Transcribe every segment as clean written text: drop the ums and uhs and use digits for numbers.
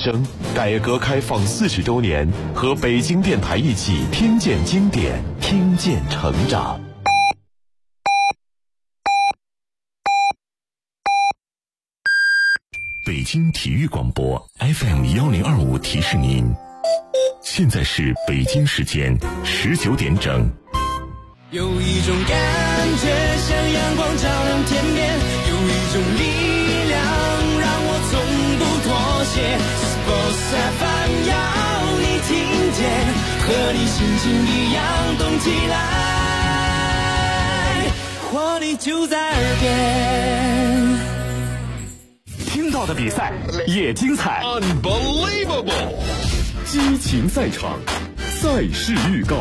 声，改革开放40周年，和北京电台一起听见经典，听见成长。北京体育广播 FM1025提示您，现在是北京时间19点整。 有一种感觉像阳光照亮天边，有一种力量让我从不妥协。Sports FM 要你听见，和你心情一样动起来，活力就在耳边。 听到的比赛也精彩 Unbelievable， 激情赛场，赛事预告。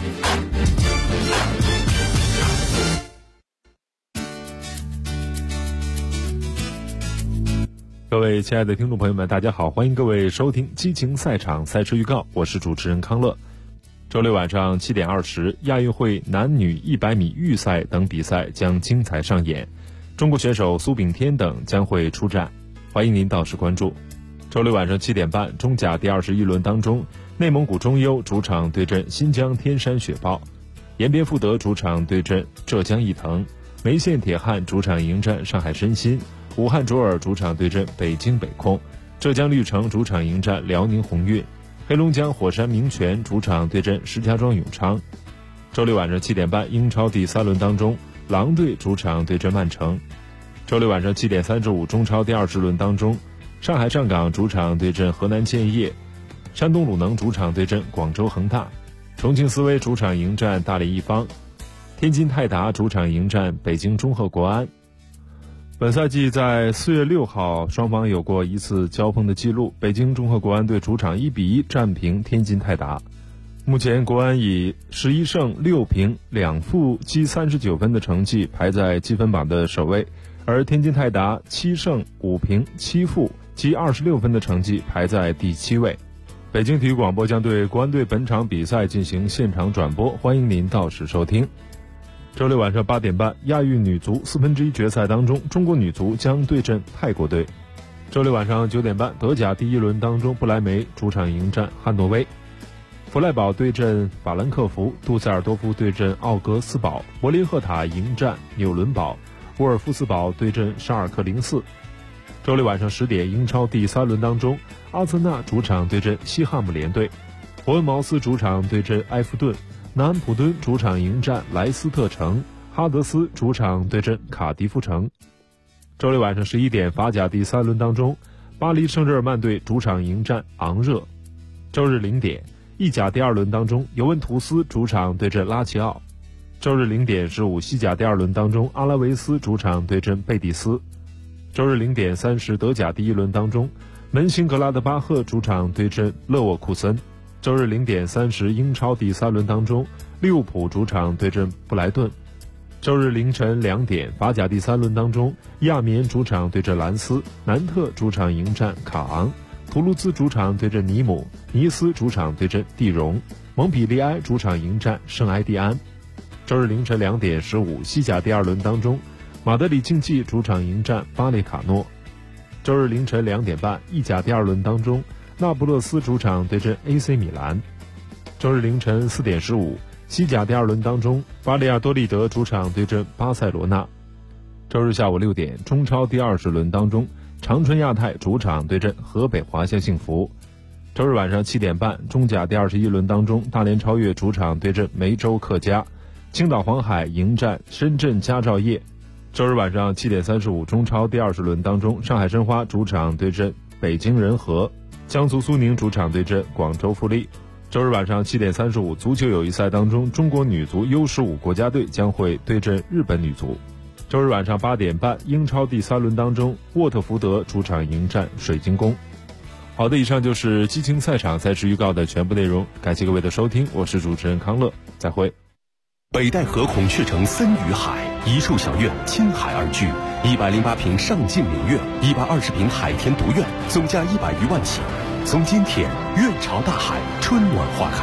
各位亲爱的听众朋友们，大家好，欢迎各位收听激情赛场赛事预告，我是主持人康乐。周六晚上7点20，亚运会男女100米预赛等比赛将精彩上演，中国选手苏炳添等将会出战，欢迎您到时关注。周六晚上7点半，中甲第21轮当中，内蒙古中优主场对阵新疆天山雪豹，延边富德主场对阵浙江毅腾，梅县铁汉主场迎战上海申鑫，武汉卓尔主场对阵北京北控，浙江绿城主场迎战辽宁宏运，黑龙江火山明泉主场对阵石家庄永昌。周六晚上7点半，英超第3轮当中，狼队主场对阵曼城。周六晚上7点35，中超第20轮当中，上海上港主场对阵河南建业，山东鲁能主场对阵广州恒大，重庆斯威主场迎战大连一方，天津泰达主场迎战北京中赫国安。本赛季在4月6号，双方有过一次交锋的记录，北京中赫国安队主场1比1战平天津泰达。目前国安以11胜6平2负积39分的成绩排在积分榜的首位，而天津泰达7胜5平7负积26分的成绩排在第7位。北京体育广播将对国安队本场比赛进行现场转播，欢迎您到时收听。周六晚上8点半，亚运女足1/4决赛当中，中国女足将对阵泰国队。周六晚上9点半，德甲第1轮当中，不莱梅主场迎战汉诺威，弗赖堡对阵法兰克福，杜塞尔多夫对阵奥格斯堡，柏林赫塔迎战纽伦堡，沃尔夫斯堡对阵沙尔克04。周六晚上10点，英超第3轮当中，阿森纳主场对阵西汉姆联队，伯恩茅斯主场对阵埃弗顿，南安普敦主场迎战莱斯特城，哈德斯主场对阵卡迪夫城。周六晚上11点，法甲第3轮当中，巴黎圣日耳曼队主场迎战昂热。周日0点，意甲第2轮当中，尤文图斯主场对阵拉齐奥。周日0点15，西甲第2轮当中，阿拉维斯主场对阵贝蒂斯。周日0点30，德甲第1轮当中，门兴格拉德巴赫主场对阵勒沃库森。周日0点30，英超第3轮当中，利物浦主场对阵布莱顿。周日凌晨2点，法甲第3轮当中，亚眠主场对阵兰斯，南特主场迎战卡昂，图卢兹主场对阵尼姆，尼斯主场对阵蒂荣，蒙彼利埃主场迎战圣埃蒂安。周日凌晨2点15，西甲第2轮当中，马德里竞技主场迎战巴列卡诺。周日凌晨2点半，意甲第2轮当中，那不勒斯主场对阵 AC 米兰。周日凌晨4点15，西甲第2轮当中，巴利亚多利德主场对阵巴塞罗那。周日下午6点，中超第20轮当中，长春亚泰主场对阵河北华夏幸福。周日晚上7点半，中甲第21轮当中，大连超越主场对阵梅州客家，青岛黄海迎战深圳佳兆业。周日晚上7点35，中超第20轮当中，上海申花主场对阵北京人和，江苏苏宁主场对阵广州富力。周日晚上7点35，足球友谊赛当中，中国女足 U15 国家队将会对阵日本女足。周日晚上8点半，英超第3轮当中，沃特福德主场迎战水晶宫。好的，以上就是激情赛场赛事预告的全部内容，感谢各位的收听，我是主持人康乐，再会。 北戴河孔雀城森与海，一处小院亲海而居，108平上进名苑，120平海天独院，总价100余万起。从今天，院朝大海，春暖花开。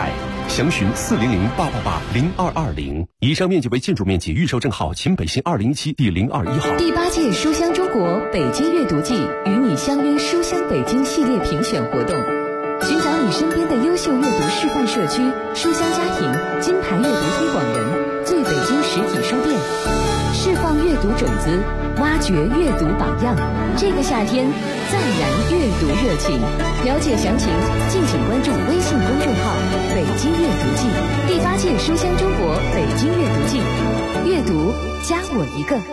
详询400-888-0220。以上面积为建筑面积，预售证号秦北新2017第021号。 第8届书香中国北京阅读季与你相约书香北京系列评选活动，寻找你身边的优秀阅读示范社区、书香家庭、金牌阅读推广人、最北京实体书店，释放阅读种子，挖掘阅读榜样。这个夏天再燃阅读热情。了解详情，敬请关注微信公众号“北京阅读季”。第8届书香中国北京阅读季，阅读加我一个。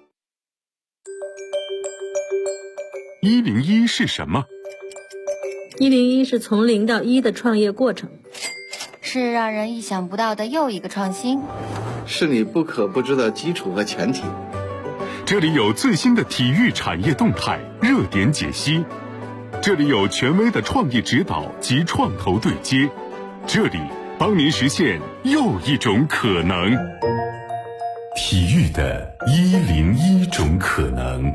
101是什么 ？101是从0到1的创业过程， 是让人意想不到的又一个创新， 是你不可不知的基础和前提。 这里有最新的体育产业动态热点解析，这里有权威的创意指导及创投对接，这里帮您实现又一种可能。体育的101种可能。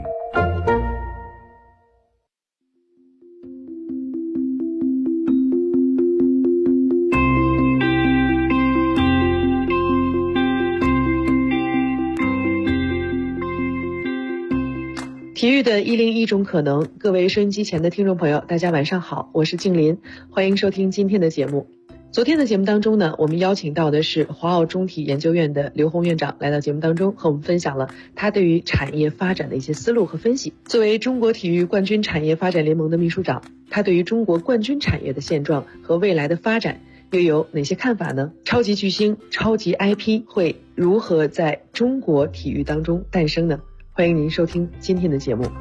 体育的101种可能，各位收音机前的听众朋友，大家晚上好，我是静林，欢迎收听今天的节目。昨天的节目当中呢，我们邀请到的是华奥中体研究院的刘洪院长来到节目当中，和我们分享了他对于产业发展的一些思路和分析。作为中国体育冠军产业发展联盟的秘书长，他对于中国冠军产业的现状和未来的发展又有哪些看法呢？超级巨星、超级 IP 会如何在中国体育当中诞生呢？欢迎您收听今天的节目。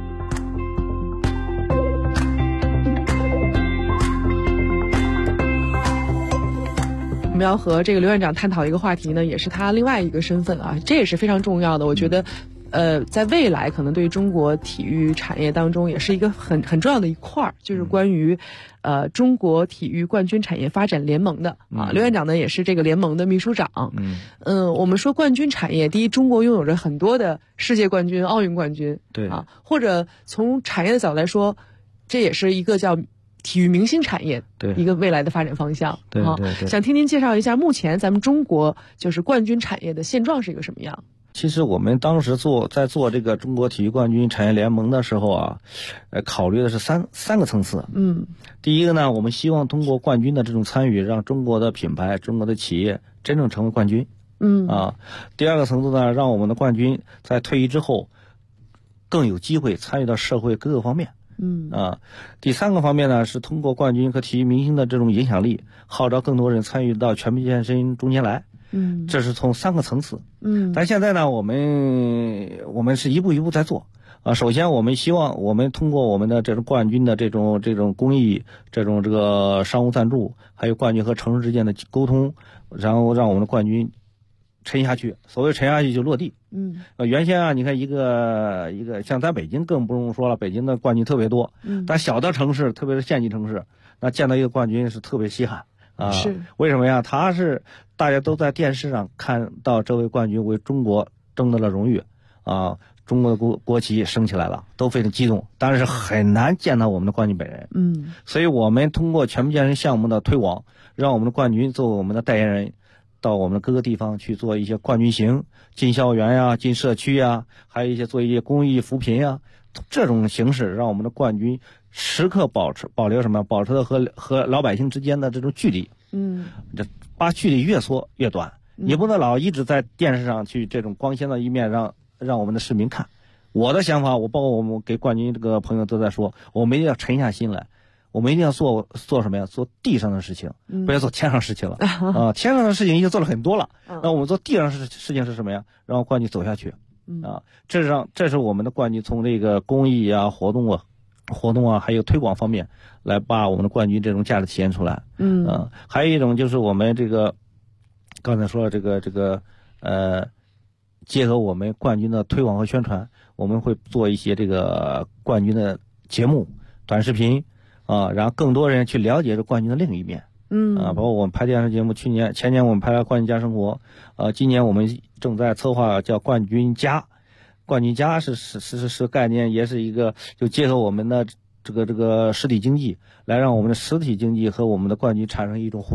我们要和这个刘院长探讨一个话题呢，也是他另外一个身份啊，这也是非常重要的。我觉得在未来可能对于中国体育产业当中也是一个很重要的一块，就是关于中国体育冠军产业发展联盟的啊。刘院长呢也是这个联盟的秘书长。我们说冠军产业，第一，中国拥有着很多的世界冠军、奥运冠军， 对啊，或者从产业的角度来说，这也是一个叫体育明星产业一个未来的发展方向。 对对对， 想听您介绍一下目前咱们中国就是冠军产业的现状是一个什么样？ 其实我们当时在做这个中国体育冠军产业联盟的时候啊，考虑的是三个层次。第一个呢，我们希望通过冠军的这种参与，让中国的品牌、中国的企业真正成为冠军。第二个层次呢，让我们的冠军在退役之后更有机会参与到社会各个方面。第三个方面呢，是通过冠军和体育明星的这种影响力，号召更多人参与到全民健身中间来。这是从3个层次。但现在呢，我们是一步一步在做。首先我们希望我们通过我们的这种冠军的这种公益、这个商务赞助，还有冠军和城市之间的沟通，然后让我们的冠军沉下去。所谓沉下去就落地。原先啊，你看一个像咱北京更不用说了，北京的冠军特别多。但小的城市，特别是县级城市，那见到一个冠军是特别稀罕。 是为什么呀？他是大家都在电视上看到这位冠军为中国争得了荣誉啊，中国的国旗升起来了，都非常激动，但是很难见到我们的冠军本人。所以我们通过全民健身项目的推广，让我们的冠军作为我们的代言人，到我们的各个地方去做一些冠军行，进校园呀、进社区呀，还有一些做一些公益扶贫呀，这种形式让我们的冠军时刻保留什么？保持和老百姓之间的这种距离。把距离越缩越短。你不能老一直在电视上去这种光鲜的一面让我们的市民看。我的想法，包括我们给冠军这个朋友都在说，我们一定要沉下心来，我们一定要做什么呀？做地上的事情，不要做天上事情了。天上的事情已经做了很多了，那我们做地上的事情是什么呀？让冠军走下去。这是我们的冠军从这个公益啊、活动啊，还有推广方面来把我们的冠军这种价值体现出来。还有一种就是我们这个刚才说了这个结合我们冠军的推广和宣传，我们会做一些这个冠军的节目、短视频啊，让更多人去了解这冠军的另一面。包括我们拍电视节目，前年我们拍了《冠军家生活》，今年我们正在策划叫《冠军家》。冠军家是概念，也是一个就结合我们的这个实体经济，来让我们的实体经济和我们的冠军产生一种互动。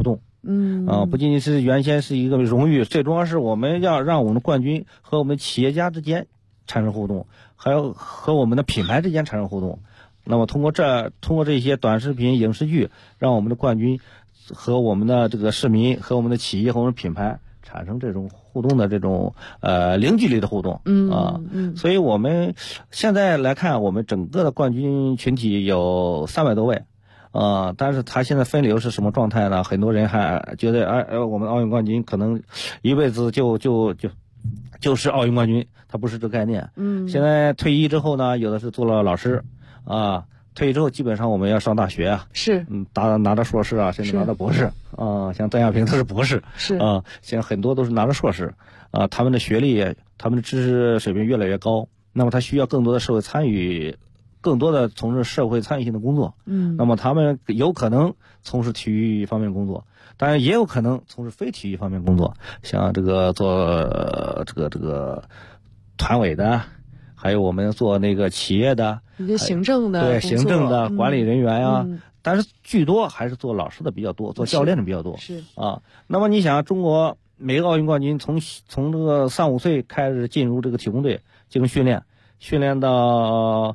不仅仅是原先是一个荣誉，最重要是我们要让我们的冠军和我们企业家之间产生互动，还有和我们的品牌之间产生互动。那么通过这些短视频、影视剧，让我们的冠军和我们的这个市民、和我们的企业和我们的品牌产生这种互动的这种零距离的互动。所以我们现在来看，我们整个的冠军群体有300多位。但是他现在分流是什么状态呢？很多人还觉得，我们奥运冠军可能一辈子就是奥运冠军，他不是这个概念。现在退役之后呢，有的是做了老师，退役之后基本上我们要上大学啊， 是， 拿着硕士啊，甚至拿着博士，像邓亚萍都是博士， 是， 现在很多都是拿着硕士，他们的学历、他们的知识水平越来越高，那么他需要更多的社会参与。更多的从事社会参与性的工作，那么他们有可能从事体育方面工作，当然也有可能从事非体育方面工作，像这个做这个团委的，还有我们做那个企业的一些行政的， 对行政的管理人员呀，但是居多还是做老师的比较多，做教练的比较多， 是那么你想，中国每个奥运冠军从这个3、5岁开始进入这个体工队进行训练到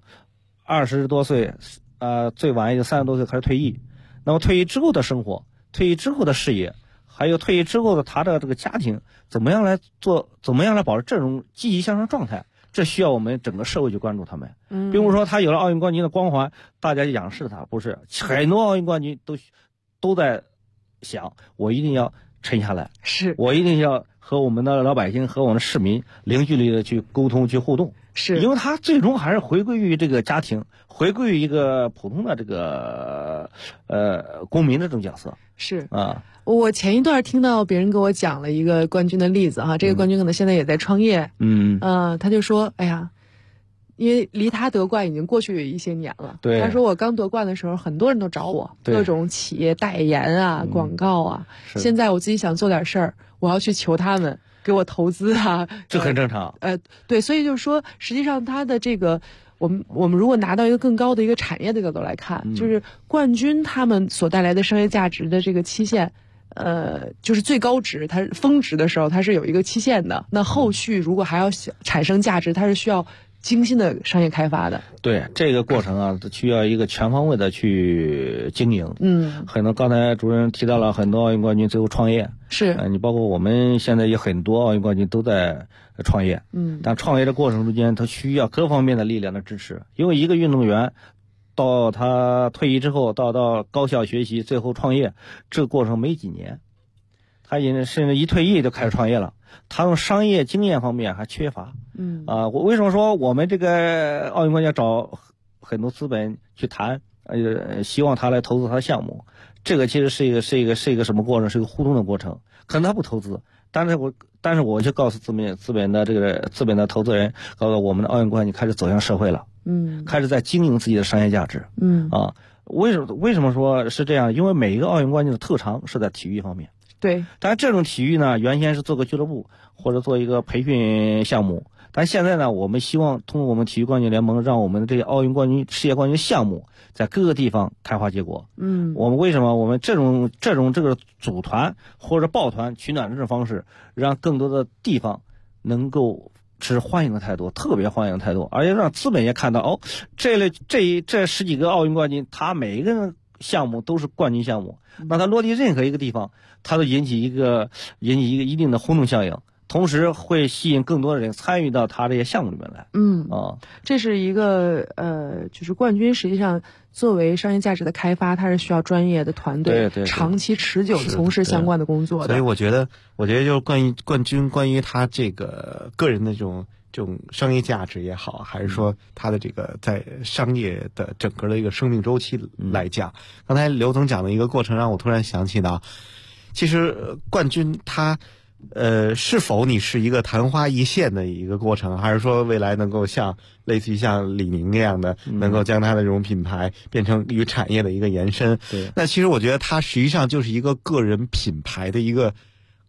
20多岁，最晚也就30多岁开始退役。那么退役之后的生活，退役之后的事业，还有退役之后的他的这个家庭，怎么样来保持这种积极向上状态？这需要我们整个社会去关注他们。并不是说他有了奥运冠军的光环，大家仰视他，不是。很多奥运冠军都在想，我一定要沉下来， 是我一定要和我们的老百姓和我们的市民零距离的去沟通去互动。 是因为他最终还是回归于这个家庭，回归于一个普通的这个公民的这种角色。 是我前一段听到别人给我讲了一个冠军的例子这个冠军可能现在也在创业。他就说，哎呀，因为离他得冠已经过去一些年了。 对， 他说我刚得冠的时候，很多人都找我，各种企业代言广告啊。现在我自己想做点事儿，我要去求他们给我投资这很正常。 对，所以就是说，实际上他的这个，我们如果拿到一个更高的一个产业的角度来看，就是冠军他们所带来的商业价值的这个期限，就是最高值，它峰值的时候，它是有一个期限的。那后续如果还要产生价值，它是需要精心的商业开发的。 对，这个过程需要一个全方位的去经营。很多刚才主任提到了很多奥运冠军最后创业， 是你包括我们现在有很多奥运冠军都在创业。但创业的过程中间，他需要各方面的力量的支持，因为一个运动员到他退役之后，到高校学习，最后创业，这个过程没几年，他甚至一退役就开始创业了。他从商业经验方面还缺乏。我为什么说我们这个奥运冠军要找很多资本去谈，希望他来投资他的项目？这个其实是一个什么过程？是一个互动的过程。可能他不投资，但是我就告诉资本的投资人，告诉我们的奥运冠军开始走向社会了。开始在经营自己的商业价值。为什么说是这样？因为每一个奥运冠军的特长是在体育方面。 对， 但是这种体育呢，原先是做个俱乐部或者做一个培训项目，但现在呢，我们希望通过我们体育冠军联盟，让我们的这些奥运冠军、世界冠军项目在各个地方开花结果。我们为什么我们这种这个组团或者抱团取暖这种方式，让更多的地方能够持欢迎的态度，特别欢迎的态度，而且让资本也看到这10几个奥运冠军，他每一个人项目都是冠军项目，那他落地任何一个地方，他都引起一个一定的轰动效应，同时会吸引更多的人参与到他这些项目里面来。 这是一个就是冠军实际上作为商业价值的开发，它是需要专业的团队长期持久从事相关的工作的。 所以我觉得就是关于他这个个人的这种商业价值也好，还是说他的这个在商业的整个的一个生命周期来讲，刚才刘总讲的一个过程让我突然想起到，其实冠军他是否你是一个昙花一现的一个过程，还是说未来能够类似于像李宁那样的，能够将他的这种品牌变成与产业的一个延伸？ 对， 那其实我觉得它实际上就是一个个人品牌的一个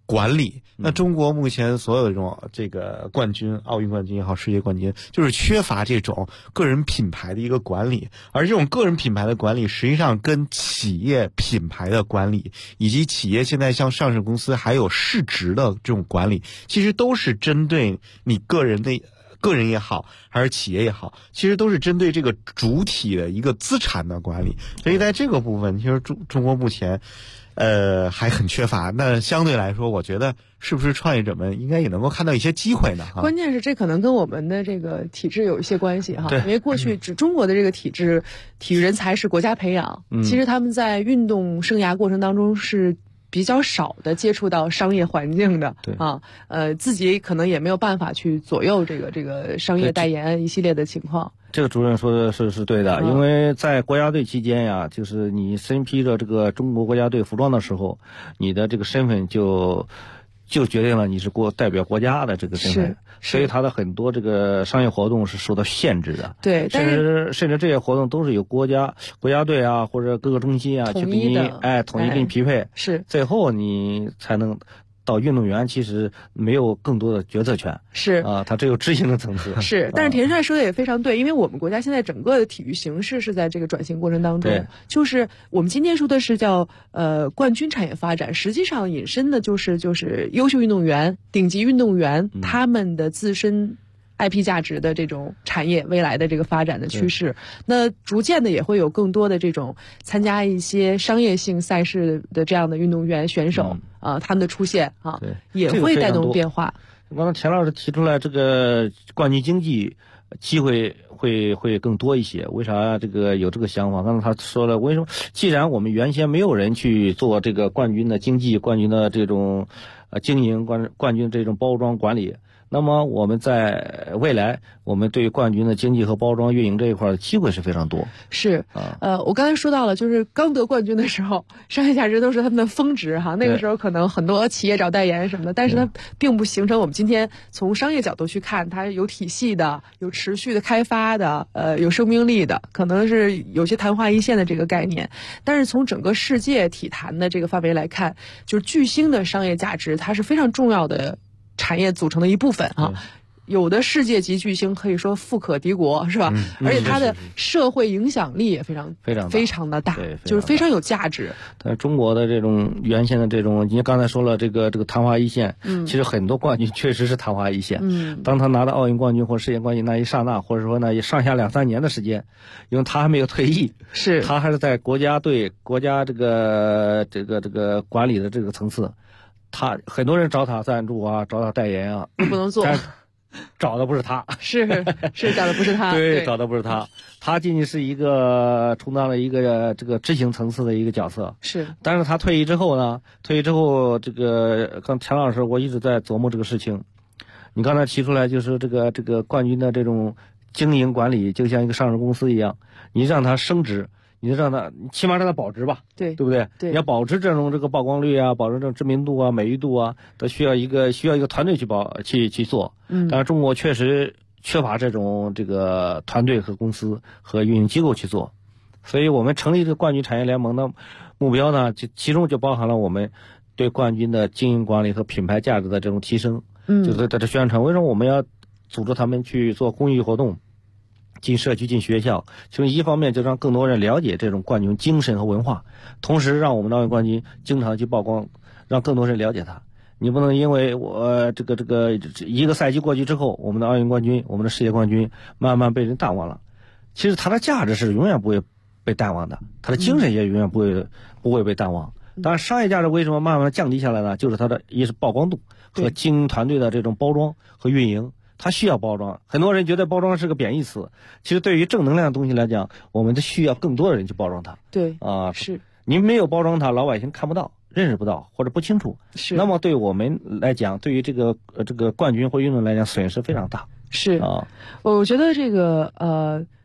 管理。那中国目前所有这个冠军，奥运冠军也好，世界冠军，就是缺乏这种个人品牌的一个管理。而这种个人品牌的管理，实际上跟企业品牌的管理，以及企业现在像上市公司还有市值的这种管理，其实都是针对你个人也好，还是企业也好，其实都是针对这个主体的一个资产的管理。所以在这个部分，其实中国目前还很缺乏。那相对来说，我觉得是不是创业者们应该也能够看到一些机会呢？ 关键是这可能跟我们的这个体制有一些关系哈，因为过去中国的这个体制，体育人才是国家培养，其实他们在运动生涯过程当中是比较少的接触到商业环境的，自己可能也没有办法去左右这个商业代言一系列的情况。 这个主任说的是对的，因为在国家队期间呀，就是你身披着这个中国国家队服装的时候，你的这个身份就决定了你是代表国家的这个身份，所以他的很多这个商业活动是受到限制的。 对， 甚至这些活动都是由国家队啊或者各个中心啊去给你统一给你匹配， 是最后你才能到运动员，其实没有更多的决策权， 是啊，他只有执行的层次。 是，但是田帅说的也非常对，因为我们国家现在整个的体育形势是在这个转型过程当中，就是我们今天说的是叫冠军产业发展，实际上引申的就是优秀运动员、顶级运动员他们的自身IP 价值的这种产业未来的这个发展的趋势，那逐渐的也会有更多的这种参加一些商业性赛事的这样的运动员选手他们的出现也会带动变化。 刚才田老师提出来，这个冠军经济机会会更多一些，为啥这个有这个想法？刚才他说了，为什么既然我们原先没有人去做这个冠军的经济、冠军的这种经营、冠军这种包装管理，那么我们在未来，我们对于冠军的经济和包装运营这一块的机会是非常多。 是，我刚才说到了，就是刚得冠军的时候，商业价值都是他们的峰值哈。那个时候可能很多企业找代言什么的，但是它并不形成我们今天从商业角度去看，它有体系的、有持续的开发的、有生命力的，可能是有些昙花一现的这个概念。但是从整个世界体坛的这个范围来看，就是巨星的商业价值，它是非常重要的产业组成的一部分啊。有的世界级巨星可以说富可敌国，是吧？而且它的社会影响力也非常的大，就是非常有价值。 但中国的这种原先的这种，你刚才说了这个昙花一现，其实很多冠军确实是昙花一现。当他拿到奥运冠军或世界冠军那一刹那，或者说那上下2-3年的时间，因为他还没有退役，他还是在国家队、国家这个管理的这个层次。他很多人找他赞助啊，找他代言啊， 不能做， 找的不是他， 是找的不是他， 对，找的不是他，他仅仅是一个充当了一个这个执行层次的一个角色，但是他退役之后，这个刚田老师我一直在琢磨这个事情，你刚才提出来就是这个冠军的这种经营管理，就像一个上市公司一样，你让他升值。你让他起码让他保值吧，对不对？你要保持这个曝光率啊，保持这种知名度啊、美誉度啊，都需要一个团队去做。但是中国确实缺乏这个团队和公司和运营机构去做，所以我们成立这个冠军产业联盟的目标呢，其中就包含了我们对冠军的经营管理和品牌价值的这种提升。就是在这宣传，为什么我们要组织他们去做公益活动？进社区、进学校，其中一方面就让更多人了解这种冠军精神和文化，同时让我们的奥运冠军经常去曝光，让更多人了解他。你不能因为我这个一个赛季过去之后，我们的奥运冠军、我们的世界冠军慢慢被人淡忘了。其实它的价值是永远不会被淡忘的，它的精神也永远不会被淡忘。当然，商业价值为什么慢慢降低下来呢？就是它的一是曝光度和经营团队的这种包装和运营。它需要包装，很多人觉得包装是个贬义词，其实对于正能量的东西来讲，我们需要更多的人去包装它。 是您没有包装它，老百姓看不到、认识不到或者不清楚。那么对我们来讲，对于这个冠军或运动来讲，损失非常大。 我觉得这个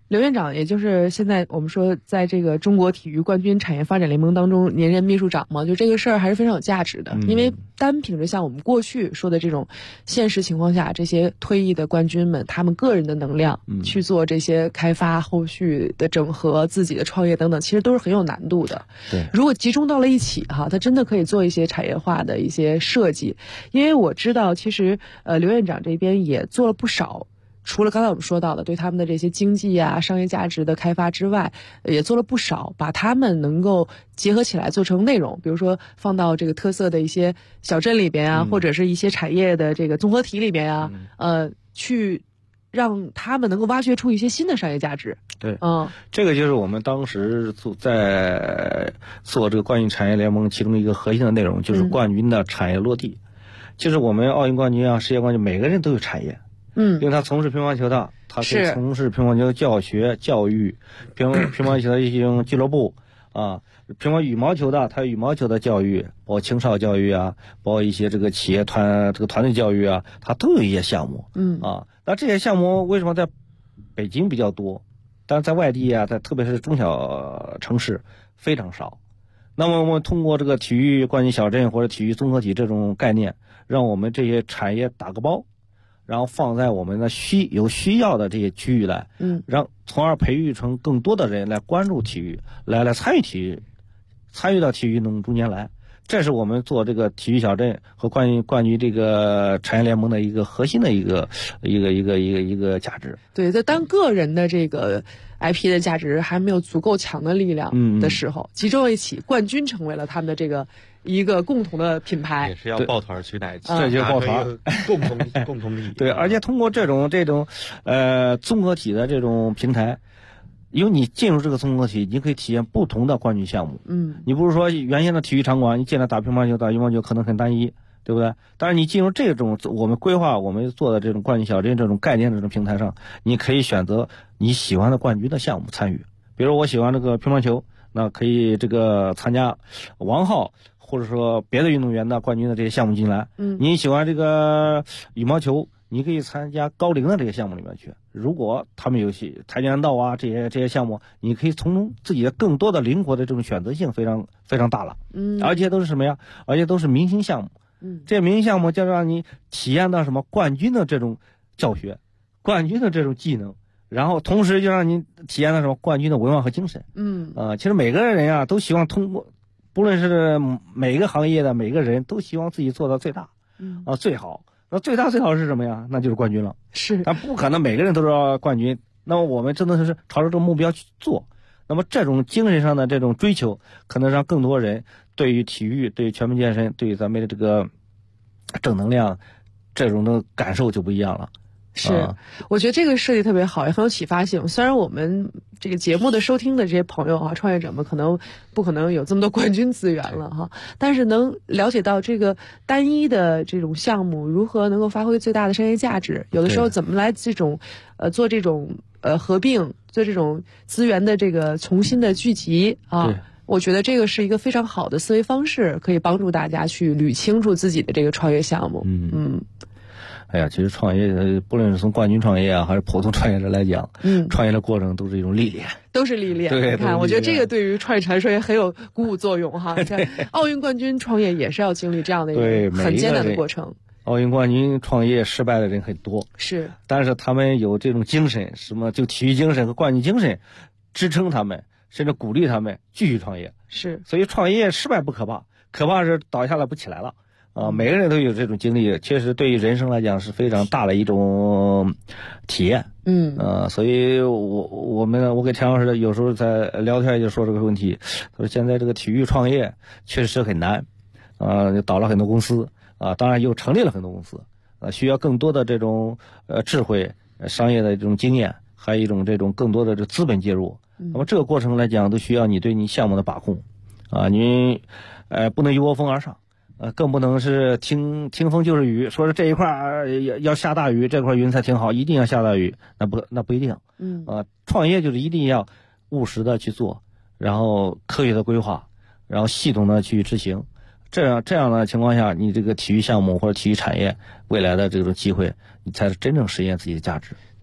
刘院长，也就是现在我们说在这个中国体育冠军产业发展联盟当中年任秘书长嘛，就这个事儿还是非常有价值的，因为单凭着像我们过去说的这种现实情况下，这些退役的冠军们他们个人的能量去做这些开发、后续的整合、自己的创业等等，其实都是很有难度的。 对， 如果集中到了一起哈，它真的可以做一些产业化的一些设计。因为我知道，其实刘院长这边也做了不少。除了刚才我们说到的对他们的这些经济啊、商业价值的开发之外，也做了不少，把他们能够结合起来做成内容，比如说放到这个特色的一些小镇里边啊，或者是一些产业的这个综合体里边啊，去让他们能够挖掘出一些新的商业价值。 对，这个就是我们当时在做这个冠军产业联盟其中一个核心的内容，就是冠军的产业落地。就是我们奥运冠军啊、世界冠军，每个人都有产业。因为他从事乒乓球的，他可以从事乒乓球教学、教育，乒乓球的一些俱乐部啊，羽毛球的，他有羽毛球的教育，包括青少教育啊，包括一些这个企业团队教育啊，他都有一些项目。那这些项目为什么在北京比较多，但是在外地啊，特别是中小城市非常少。那么我们通过这个体育冠军小镇或者体育综合体这种概念，让我们这些产业打个包。然后放在我们的有需要的这些区域来，从而培育成更多的人来关注体育，来参与体育，参与到体育运动中间来。这是我们做这个体育小镇和冠军这个产业联盟的一个核心的一个价值。 对，在当个人的这个 IP 的价值还没有足够强的力量的时候，集中一起，冠军成为了他们的这个一个共同的品牌， 也是要抱团取代， 这就是抱团， 共同利益。 对，而且通过这种综合体的这种平台。因为你进入这个综合体，你可以体验不同的冠军项目。你不是说原先的体育场馆，你进来打乒乓球、打羽毛球可能很单一，对不对？但是你进入这种我们规划、我们做的这种冠军小镇这种概念的这种平台上，你可以选择你喜欢的冠军的项目参与。比如我喜欢这个乒乓球，那可以这个参加王浩或者说别的运动员的冠军的这些项目进来。你喜欢这个羽毛球，你可以参加高龄的这些项目里面去。如果他们有些跆拳道啊这些项目，你可以从中自己的更多的灵活的这种选择性非常非常大了。而且都是什么呀？而且都是明星项目。这些明星项目就让你体验到什么冠军的这种教学，冠军的这种技能，然后同时就让你体验到什么冠军的文化和精神。其实每个人啊都希望通过，不论是每个行业的每个人都希望自己做到最大，最好。那最大最好是什么呀？那就是冠军了。 是， 但不可能每个人都是冠军。那么我们真的是朝着这个目标去做。那么这种精神上的这种追求，可能让更多人对于体育、对于全民健身、对于咱们的这个正能量这种的感受就不一样了。 是，我觉得这个设计特别好，也很有启发性。虽然我们这个节目的收听的这些朋友啊，创业者们不可能有这么多冠军资源了哈，但是能了解到这个单一的这种项目如何能够发挥最大的商业价值，有的时候怎么来这种做这种合并，做这种资源的这个重新的聚集啊。我觉得这个是一个非常好的思维方式，可以帮助大家去捋清楚自己的这个创业项目。 哎呀，其实创业，不论是从冠军创业啊，还是普通创业者来讲，创业的过程都是一种历练， 都是历练。 对， 你看，我觉得这个对于创业者来说也很有鼓舞作用哈。你看，奥运冠军创业也是要经历这样的一个很艰难的过程。 奥运冠军创业失败的人很多， 是， 但是他们有这种精神，什么就体育精神和冠军精神，支撑他们，甚至鼓励他们继续创业。 是， 所以创业失败不可怕，可怕是倒下来不起来了。每个人都有这种经历，确实对于人生来讲是非常大的一种体验。所以我跟田老师有时候在聊天就说这个问题，说现在这个体育创业确实很难，倒了很多公司当然又成立了很多公司，需要更多的这种智慧、商业的这种经验，还有一种这种更多的这资本介入。那么这个过程来讲，都需要你对你项目的把控你不能一窝蜂而上。更不能是听风就是雨，说是这一块要下大雨，这块云彩挺好，一定要下大雨，那不一定。创业就是一定要务实的去做，然后科学的规划，然后系统的去执行。这样的情况下，你这个体育项目或者体育产业未来的这种机会，你才是真正实现自己的价值。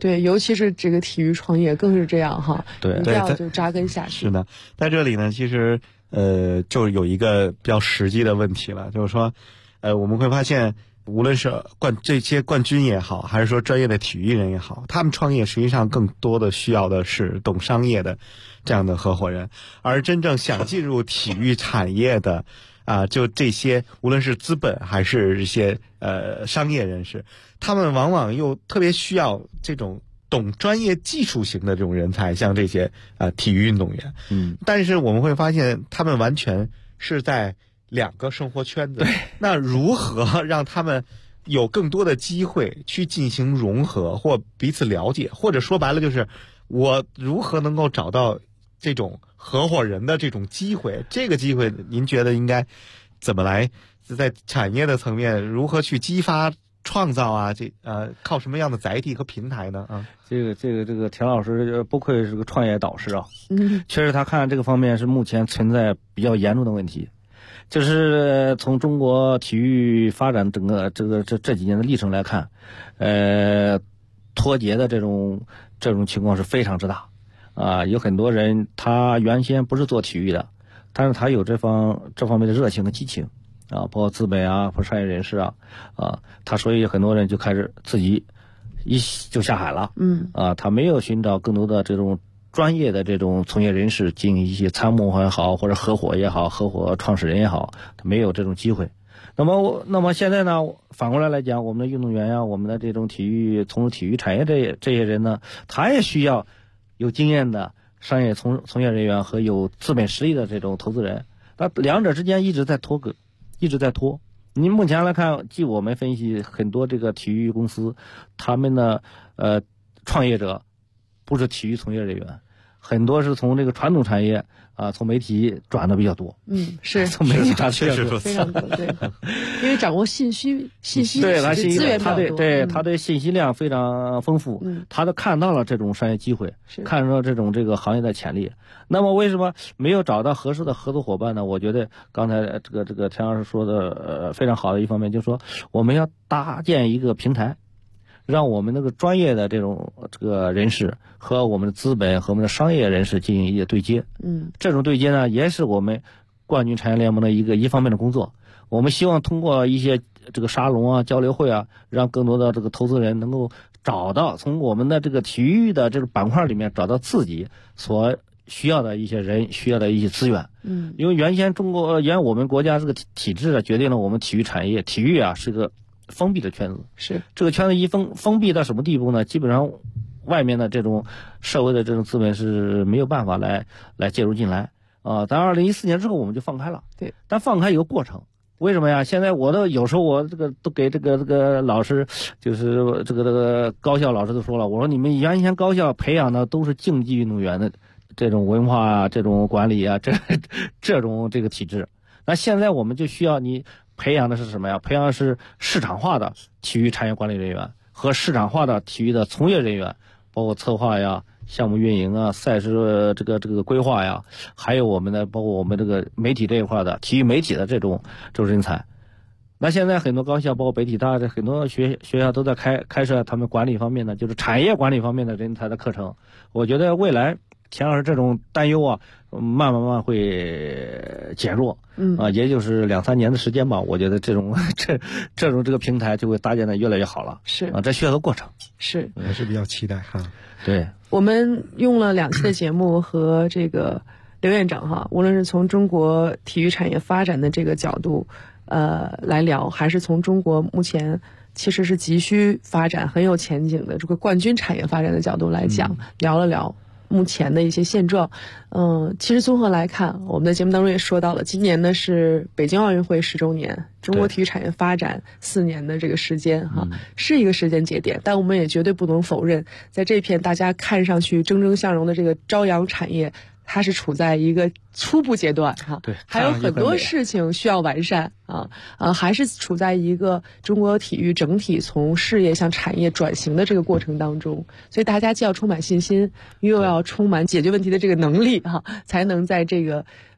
对，尤其是这个体育创业更是这样哈， 对， 一定要就扎根下去。 是的，在这里呢，其实就有一个比较实际的问题了，就是说，我们会发现，无论是这些冠军也好，还是说专业的体育人也好，他们创业实际上更多的需要的是懂商业的这样的合伙人，而真正想进入体育产业的就这些无论是资本还是一些商业人士，他们往往又特别需要这种懂专业技术型的这种人才，像这些体育运动员。但是我们会发现他们完全是在两个生活圈子。那如何让他们有更多的机会去进行融合或彼此了解，或者说白了就是我如何能够找到这种合伙人的这种机会？这个机会您觉得应该怎么来在产业的层面如何去激发创造啊？靠什么样的载体和平台呢？ 这个田老师不愧是个创业导师啊。确实他看这个方面是目前存在比较严重的问题。就是从中国体育发展整个这几年的历程来看，脱节的这种情况是非常之大。有很多人他原先不是做体育的，但是他有这方面的热情和激情包括资本包括商业人士他所以很多人就开始自己就下海了。他没有寻找更多的这种专业的这种从业人士进行一些参谋也好，或者合伙也好，合伙创始人也好，他没有这种机会。那么现在呢，反过来讲，我们的运动员我们的这种从事体育产业这些人呢，他也需要有经验的商业从业人员和有资本实力的这种投资人。那两者之间一直在脱。您目前来看，据我们分析，很多这个体育公司，他们的创业者不是体育从业人员，很多是从这个传统产业从媒体转的比较多。 是从媒体转的比较多，非常多。对，因为掌握信息对他资源比较多， 他的信息量非常丰富，他都看到了这种商业机会，看到这个行业的潜力。那么为什么没有找到合适的合作伙伴呢？我觉得刚才这个田老师说的非常好的一方面，就是说我们要搭建一个平台，让我们那个专业的这个人士和我们的资本和我们的商业人士进行一些对接。这种对接呢，也是我们冠军产业联盟的一方面的工作。我们希望通过一些这个沙龙交流会让更多的这个投资人能够找到从我们的这个体育的这个板块里面找到自己所需要的一些人，需要的一些资源。因为原先我们国家这个体制决定了我们体育产业，体育是个封闭的圈子。是这个圈子一封闭到什么地步呢？基本上外面的这种社会的这种资本是没有办法来介入进来在2014年之后我们就放开了。对，但放开有个过程。为什么呀？现在有时候我都给这个老师，就是这个高校老师都说了，我说你们原先高校培养的都是竞技运动员的这种文化这种管理这种这个体制。那现在我们就需要你培养的是什么呀？培养的是市场化的体育产业管理人员和市场化的体育的从业人员，包括策划项目运营赛事这个规划还有包括我们这个媒体这一块的体育媒体的这种人才。那现在很多高校包括北体大很多学校都在开设他们管理方面的就是产业管理方面的人才的课程。我觉得未来田老师这种担忧慢慢会减弱。也就是2-3年的时间吧，我觉得这个平台就会搭建的越来越好了。是这需要个过程。是， 还是比较期待哈。 对，我们用了2期的节目和这个刘院长无论是从中国体育产业发展的这个角度来聊，还是从中国目前其实是急需发展很有前景的这个冠军产业发展的角度来讲，聊了聊目前的一些现状。其实综合来看，我们的节目当中也说到了，今年呢是北京奥运会10周年，中国体育产业发展4年的这个时间是一个时间节点。但我们也绝对不能否认，在这片大家看上去蒸蒸向荣的这个朝阳产业，它是处在一个初步阶段对，还有很多事情需要完善还是处在一个中国体育整体从事业向产业转型的这个过程当中。所以大家既要充满信心，又要充满解决问题的这个能力才能在这个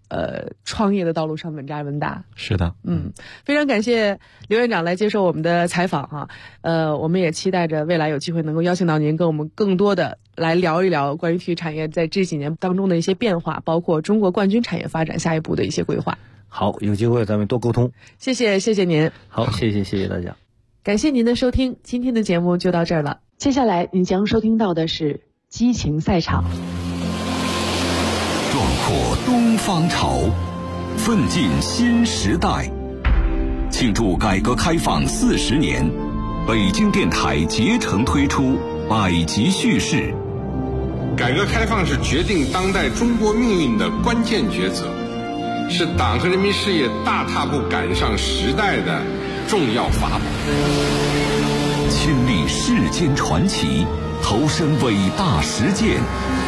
创业的道路上稳扎稳打。 是的， 非常感谢刘院长来接受我们的采访啊。我们也期待着未来有机会能够邀请到您，跟我们更多的来聊一聊关于体育产业在这几年当中的一些变化，包括中国冠军产业发展下一步的一些规划。 好，有机会咱们多沟通。 谢谢您。 好，谢谢大家。 感谢您的收听，今天的节目就到这儿了。接下来您将收听到的是激情赛场。 壮阔东方潮，奋进新时代。庆祝改革开放40年，北京电台竭诚推出百集叙事。 改革开放是决定当代中国命运的关键抉择，是党和人民事业大踏步赶上时代的重要法宝。 亲历世间传奇，投身伟大实践，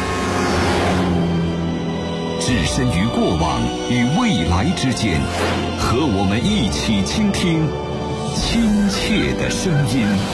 置身于过往与未来之间，和我们一起倾听亲切的声音。